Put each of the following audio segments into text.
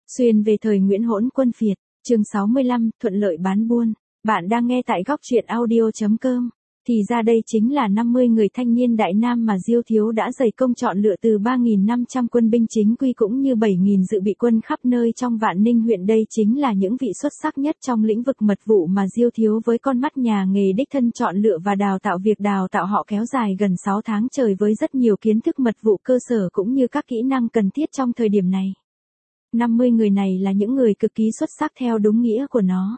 Xuyên về thời Nguyễn Hỗn Quân Phiệt, chương 65, thuận lợi bán buôn. Bạn đang nghe tại góc truyện audio.com. Thì ra đây chính là 50 người thanh niên Đại Nam mà Diêu Thiếu đã dày công chọn lựa từ 3.500 quân binh chính quy cũng như 7.000 dự bị quân khắp nơi trong Vạn Ninh huyện. Đây chính là những vị xuất sắc nhất trong lĩnh vực mật vụ mà Diêu Thiếu với con mắt nhà nghề đích thân chọn lựa và đào tạo. Việc đào tạo họ kéo dài gần 6 tháng trời với rất nhiều kiến thức mật vụ cơ sở cũng như các kỹ năng cần thiết trong thời điểm này. 50 người này là những người cực kỳ xuất sắc theo đúng nghĩa của nó.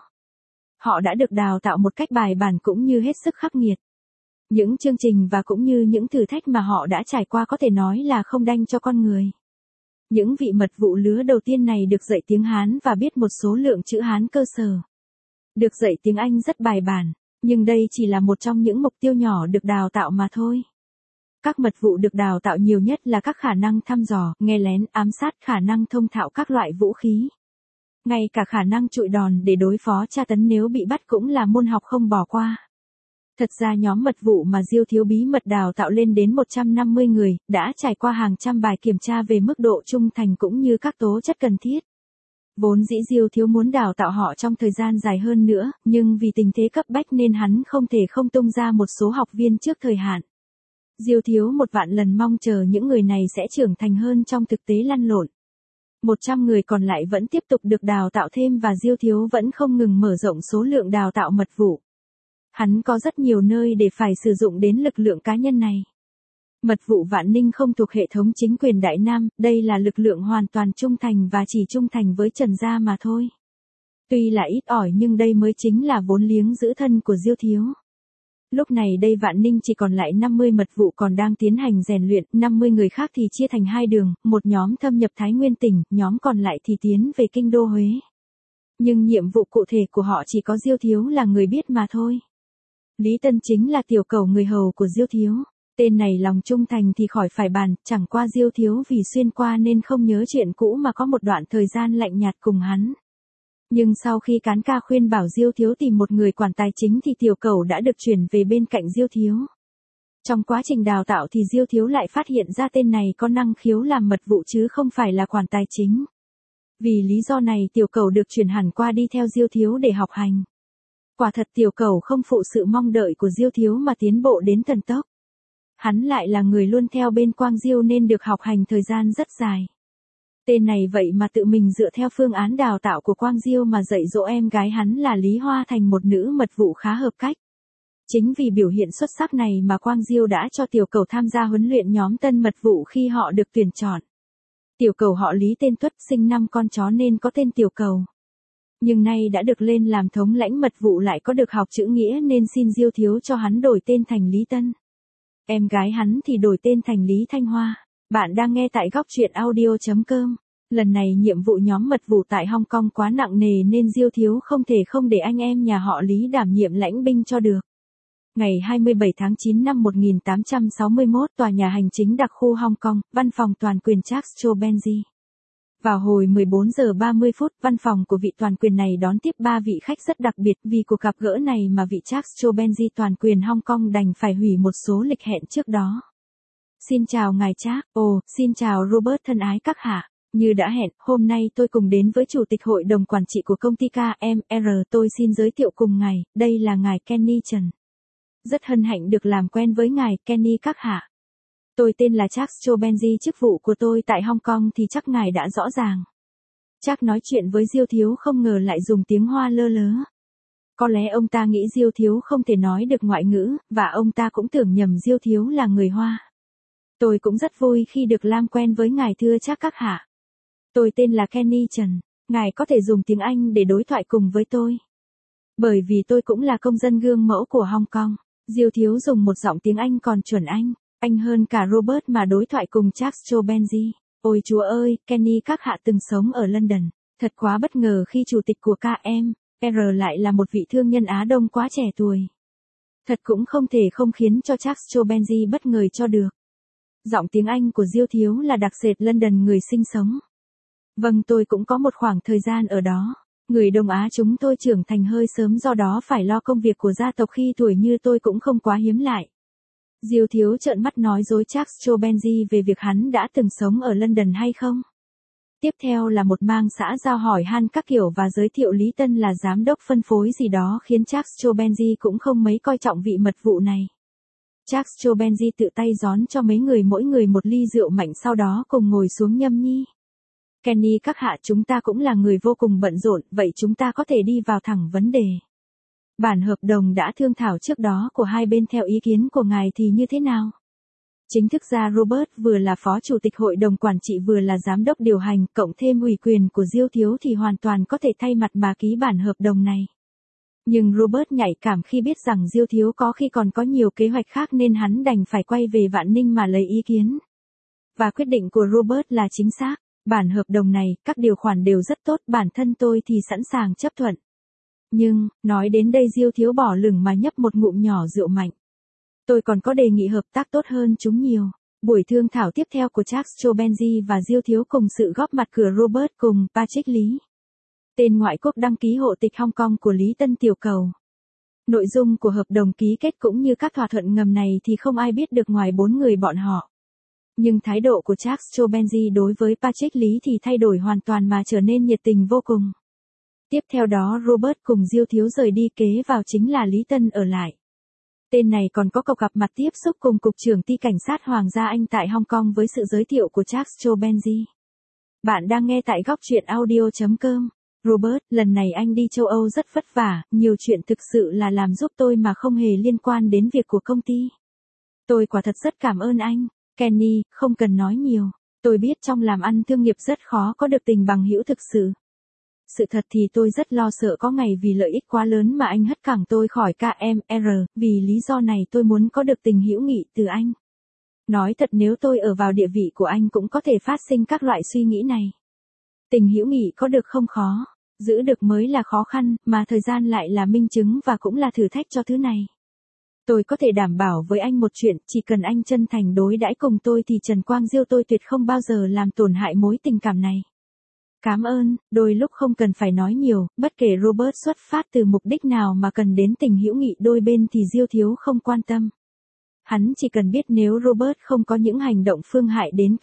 Họ đã được đào tạo một cách bài bản cũng như hết sức khắc nghiệt. Những chương trình và cũng như những thử thách mà họ đã trải qua có thể nói là không đành cho con người. Những vị mật vụ lứa đầu tiên này được dạy tiếng Hán và biết một số lượng chữ Hán cơ sở. Được dạy tiếng Anh rất bài bản, nhưng đây chỉ là một trong những mục tiêu nhỏ được đào tạo mà thôi. Các mật vụ được đào tạo nhiều nhất là các khả năng thăm dò, nghe lén, ám sát, khả năng thông thạo các loại vũ khí. Ngay cả khả năng trụi đòn để đối phó tra tấn nếu bị bắt cũng là môn học không bỏ qua. Thật ra nhóm mật vụ mà Diêu Thiếu bí mật đào tạo lên đến 150 người, đã trải qua hàng trăm bài kiểm tra về mức độ trung thành cũng như các tố chất cần thiết. Vốn dĩ Diêu Thiếu muốn đào tạo họ trong thời gian dài hơn nữa, nhưng vì tình thế cấp bách nên hắn không thể không tung ra một số học viên trước thời hạn. Diêu Thiếu một vạn lần mong chờ những người này sẽ trưởng thành hơn trong thực tế lăn lộn. 100 người còn lại vẫn tiếp tục được đào tạo thêm và Diêu Thiếu vẫn không ngừng mở rộng số lượng đào tạo mật vụ. Hắn có rất nhiều nơi để phải sử dụng đến lực lượng cá nhân này. Mật vụ Vạn Ninh không thuộc hệ thống chính quyền Đại Nam, đây là lực lượng hoàn toàn trung thành và chỉ trung thành với Trần gia mà thôi. Tuy là ít ỏi nhưng đây mới chính là vốn liếng giữ thân của Diêu Thiếu. Lúc này đây Vạn Ninh chỉ còn lại 50 mật vụ còn đang tiến hành rèn luyện, 50 người khác thì chia thành hai đường, một nhóm thâm nhập Thái Nguyên tỉnh, nhóm còn lại thì tiến về kinh đô Huế. Nhưng nhiệm vụ cụ thể của họ chỉ có Diêu Thiếu là người biết mà thôi. Lý Tân chính là tiểu cẩu người hầu của Diêu Thiếu. Tên này lòng trung thành thì khỏi phải bàn, chẳng qua Diêu Thiếu vì xuyên qua nên không nhớ chuyện cũ mà có một đoạn thời gian lạnh nhạt cùng hắn. Nhưng sau khi Cán Ca khuyên bảo Diêu Thiếu tìm một người quản tài chính thì tiểu cẩu đã được chuyển về bên cạnh Diêu Thiếu. Trong quá trình đào tạo thì Diêu Thiếu lại phát hiện ra tên này có năng khiếu làm mật vụ chứ không phải là quản tài chính. Vì lý do này tiểu cẩu được chuyển hẳn qua đi theo Diêu Thiếu để học hành. Quả thật tiểu cẩu không phụ sự mong đợi của Diêu Thiếu mà tiến bộ đến thần tốc. Hắn lại là người luôn theo bên Quang Diêu nên được học hành thời gian rất dài. Tên này vậy mà tự mình dựa theo phương án đào tạo của Quang Diêu mà dạy dỗ em gái hắn là Lý Hoa thành một nữ mật vụ khá hợp cách. Chính vì biểu hiện xuất sắc này mà Quang Diêu đã cho tiểu cẩu tham gia huấn luyện nhóm tân mật vụ khi họ được tuyển chọn. Tiểu cẩu họ Lý tên Tuất sinh 5 con chó nên có tên tiểu cẩu. Nhưng nay đã được lên làm thống lãnh mật vụ lại có được học chữ nghĩa nên xin Diêu Thiếu cho hắn đổi tên thành Lý Tân. Em gái hắn thì đổi tên thành Lý Thanh Hoa. Bạn đang nghe tại góc truyện audio.com. Lần này nhiệm vụ nhóm mật vụ tại Hong Kong quá nặng nề nên Diêu Thiếu không thể không để anh em nhà họ Lý đảm nhiệm lãnh binh cho được. Ngày 27 tháng 9 năm 1861 tòa nhà hành chính đặc khu Hong Kong, văn phòng toàn quyền Charles Chobenji. Vào hồi 14 giờ 30 phút, văn phòng của vị toàn quyền này đón tiếp 3 vị khách rất đặc biệt. Vì cuộc gặp gỡ này mà vị Charles Chobenji toàn quyền Hong Kong đành phải hủy một số lịch hẹn trước đó. Xin chào ngài Charles, xin chào Robert thân ái các hạ. Như đã hẹn, hôm nay tôi cùng đến với Chủ tịch Hội đồng Quản trị của công ty KMR. Tôi xin giới thiệu cùng ngài, đây là ngài Kenny Trần. Rất hân hạnh được làm quen với ngài Kenny các hạ. Tôi tên là Charles Chobenji, chức vụ của tôi tại Hong Kong thì chắc ngài đã rõ ràng. Charles nói chuyện với Diêu Thiếu không ngờ lại dùng tiếng Hoa lơ lớ. Có lẽ ông ta nghĩ Diêu Thiếu không thể nói được ngoại ngữ, và ông ta cũng tưởng nhầm Diêu Thiếu là người Hoa. Tôi cũng rất vui khi được làm quen với ngài thưa Charles các hạ. Tôi tên là Kenny Trần, ngài có thể dùng tiếng Anh để đối thoại cùng với tôi. Bởi vì tôi cũng là công dân gương mẫu của Hong Kong. Diêu Thiếu dùng một giọng tiếng Anh còn chuẩn anh hơn cả Robert mà đối thoại cùng Charles Chobenji. Ôi chúa ơi, Kenny các hạ từng sống ở London. Thật quá bất ngờ khi chủ tịch của KMR lại là một vị thương nhân Á Đông quá trẻ tuổi. Thật cũng không thể không khiến cho Charles Chobenji bất ngờ cho được. Giọng tiếng Anh của Diêu Thiếu là đặc sệt London người sinh sống. Vâng, tôi cũng có một khoảng thời gian ở đó. Người Đông Á chúng tôi trưởng thành hơi sớm do đó phải lo công việc của gia tộc khi tuổi như tôi cũng không quá hiếm lại. Diêu Thiếu trợn mắt nói dối Charles Chobenji về việc hắn đã từng sống ở London hay không. Tiếp theo là một mang xã giao hỏi han các kiểu và giới thiệu Lý Tân là giám đốc phân phối gì đó khiến Charles Chobenji cũng không mấy coi trọng vị mật vụ này. Charles Chobenji tự tay gión cho mấy người mỗi người một ly rượu mạnh sau đó cùng ngồi xuống nhâm nhi. Kenny các hạ, chúng ta cũng là người vô cùng bận rộn, vậy chúng ta có thể đi vào thẳng vấn đề. Bản hợp đồng đã thương thảo trước đó của hai bên theo ý kiến của ngài thì như thế nào? Chính thức ra Robert vừa là phó chủ tịch hội đồng quản trị vừa là giám đốc điều hành, cộng thêm ủy quyền của Diêu Thiếu thì hoàn toàn có thể thay mặt mà ký bản hợp đồng này. Nhưng Robert nhạy cảm khi biết rằng Diêu Thiếu có khi còn có nhiều kế hoạch khác nên hắn đành phải quay về Vạn Ninh mà lấy ý kiến. Và quyết định của Robert là chính xác, bản hợp đồng này, các điều khoản đều rất tốt, bản thân tôi thì sẵn sàng chấp thuận. Nhưng, nói đến đây Diêu Thiếu bỏ lửng mà nhấp một ngụm nhỏ rượu mạnh. Tôi còn có đề nghị hợp tác tốt hơn chúng nhiều. Buổi thương thảo tiếp theo của Charles Chobenji và Diêu Thiếu cùng sự góp mặt của Robert cùng Patrick Lý. Tên ngoại quốc đăng ký hộ tịch Hong Kong của Lý Tân tiểu cầu. Nội dung của hợp đồng ký kết cũng như các thỏa thuận ngầm này thì không ai biết được ngoài 4 người bọn họ. Nhưng thái độ của Charles Chobenji đối với Patrick Lý thì thay đổi hoàn toàn mà trở nên nhiệt tình vô cùng. Tiếp theo đó Robert cùng Diêu Thiếu rời đi, kế vào chính là Lý Tân ở lại. Tên này còn có cuộc gặp mặt tiếp xúc cùng Cục trưởng Ty Cảnh sát Hoàng gia Anh tại Hong Kong với sự giới thiệu của Charles Chobenji. Bạn đang nghe tại góc truyện audio.com. Robert, lần này anh đi châu Âu rất vất vả, nhiều chuyện thực sự là làm giúp tôi mà không hề liên quan đến việc của công ty. Tôi quả thật rất cảm ơn anh. Kenny, không cần nói nhiều. Tôi biết trong làm ăn thương nghiệp rất khó có được tình bằng hữu thực sự. Sự thật thì tôi rất lo sợ có ngày vì lợi ích quá lớn mà anh hất cẳng tôi khỏi KMR, vì lý do này tôi muốn có được tình hữu nghị từ anh. Nói thật, nếu tôi ở vào địa vị của anh cũng có thể phát sinh các loại suy nghĩ này. Tình hữu nghị có được không khó, giữ được mới là khó khăn, mà thời gian lại là minh chứng và cũng là thử thách cho thứ này. Tôi có thể đảm bảo với anh một chuyện, chỉ cần anh chân thành đối đãi cùng tôi thì Trần Quang Diêu tôi tuyệt không bao giờ làm tổn hại mối tình cảm này. Cảm ơn, đôi lúc không cần phải nói nhiều, bất kể Robert xuất phát từ mục đích nào mà cần đến tình hữu nghị đôi bên thì Diêu Thiếu không quan tâm. Hắn chỉ cần biết nếu Robert không có những hành động phương hại đến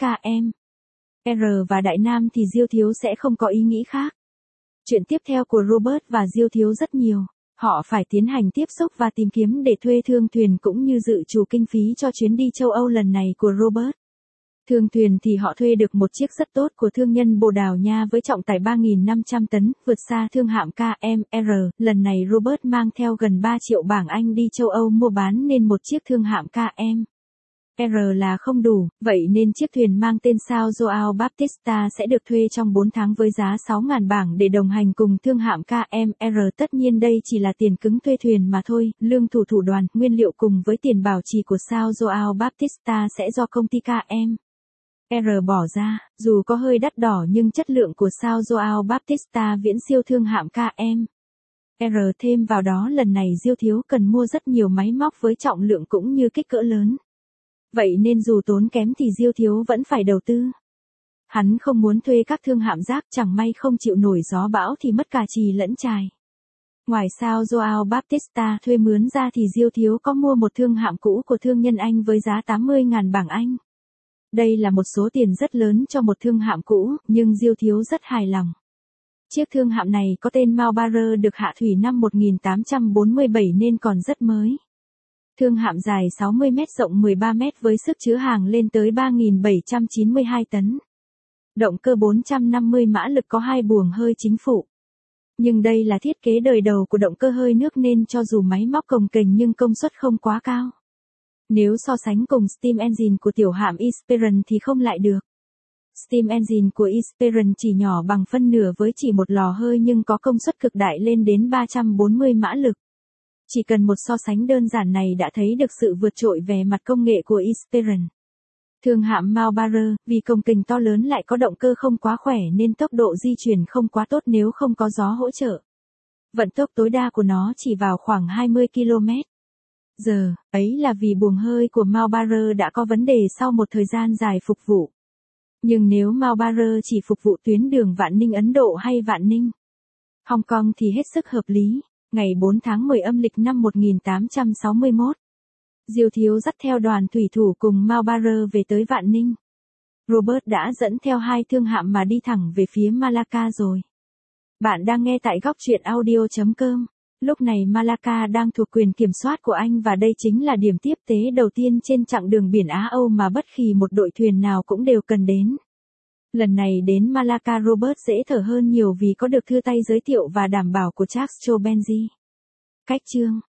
KM, R và Đại Nam thì Diêu Thiếu sẽ không có ý nghĩ khác. Chuyện tiếp theo của Robert và Diêu Thiếu rất nhiều. Họ phải tiến hành tiếp xúc và tìm kiếm để thuê thương thuyền cũng như dự trù kinh phí cho chuyến đi châu Âu lần này của Robert. Thương thuyền thì họ thuê được một chiếc rất tốt của thương nhân Bồ Đào Nha với trọng tải 3.500 tấn, vượt xa thương hạm KMR. Lần này Robert mang theo gần 3 triệu bảng Anh đi châu Âu mua bán nên một chiếc thương hạm KMR là không đủ, vậy nên chiếc thuyền mang tên Sao Joao Baptista sẽ được thuê trong 4 tháng với giá 6.000 bảng để đồng hành cùng thương hạm KMR. Tất nhiên đây chỉ là tiền cứng thuê thuyền mà thôi, lương thủ thủ đoàn, nguyên liệu cùng với tiền bảo trì của Sao Joao Baptista sẽ do công ty KM bỏ ra. Dù có hơi đắt đỏ nhưng chất lượng của Sao Joao Baptista viễn siêu thương hạm KM. Thêm vào đó lần này Diêu Thiếu cần mua rất nhiều máy móc với trọng lượng cũng như kích cỡ lớn. Vậy nên dù tốn kém thì Diêu Thiếu vẫn phải đầu tư. Hắn không muốn thuê các thương hạm rác, chẳng may không chịu nổi gió bão thì mất cả chì lẫn chài. Ngoài Sao Joao Baptista thuê mướn ra thì Diêu Thiếu có mua một thương hạm cũ của thương nhân Anh với giá 80.000 bảng Anh. Đây là một số tiền rất lớn cho một thương hạm cũ, nhưng Diêu Thiếu rất hài lòng. Chiếc thương hạm này có tên Maubarer, được hạ thủy năm 1847 nên còn rất mới. Thương hạm dài 60 mét, rộng 13 mét với sức chứa hàng lên tới 3.792 tấn. Động cơ 450 mã lực, có 2 buồng hơi chính phụ. Nhưng đây là thiết kế đời đầu của động cơ hơi nước nên cho dù máy móc cồng kềnh nhưng công suất không quá cao. Nếu so sánh cùng steam engine của tiểu hạm Esperance thì không lại được. Steam engine của Esperance chỉ nhỏ bằng phân nửa với chỉ một lò hơi nhưng có công suất cực đại lên đến 340 mã lực. Chỉ cần một so sánh đơn giản này đã thấy được sự vượt trội về mặt công nghệ của Esperance. Thương hạm Maubarer, vì cồng kềnh to lớn lại có động cơ không quá khỏe nên tốc độ di chuyển không quá tốt nếu không có gió hỗ trợ. Vận tốc tối đa của nó chỉ vào khoảng 20 km/h, ấy là vì buồng hơi của Maubarer đã có vấn đề sau một thời gian dài phục vụ. Nhưng nếu Maubarer chỉ phục vụ tuyến đường Vạn Ninh Ấn Độ hay Vạn Ninh Hong Kong thì hết sức hợp lý. Ngày 4 tháng 10 âm lịch năm 1861, Diêu Thiếu dắt theo đoàn thủy thủ cùng Maubarer về tới Vạn Ninh. Robert đã dẫn theo 2 thương hạm mà đi thẳng về phía Malacca rồi. Bạn đang nghe tại góc truyện audio.com. Lúc này Malacca đang thuộc quyền kiểm soát của Anh và đây chính là điểm tiếp tế đầu tiên trên chặng đường biển Á-Âu mà bất kỳ một đội thuyền nào cũng đều cần đến. Lần này đến Malacca Robert dễ thở hơn nhiều vì có được thư tay giới thiệu và đảm bảo của Charles Cho Benji. Cách chương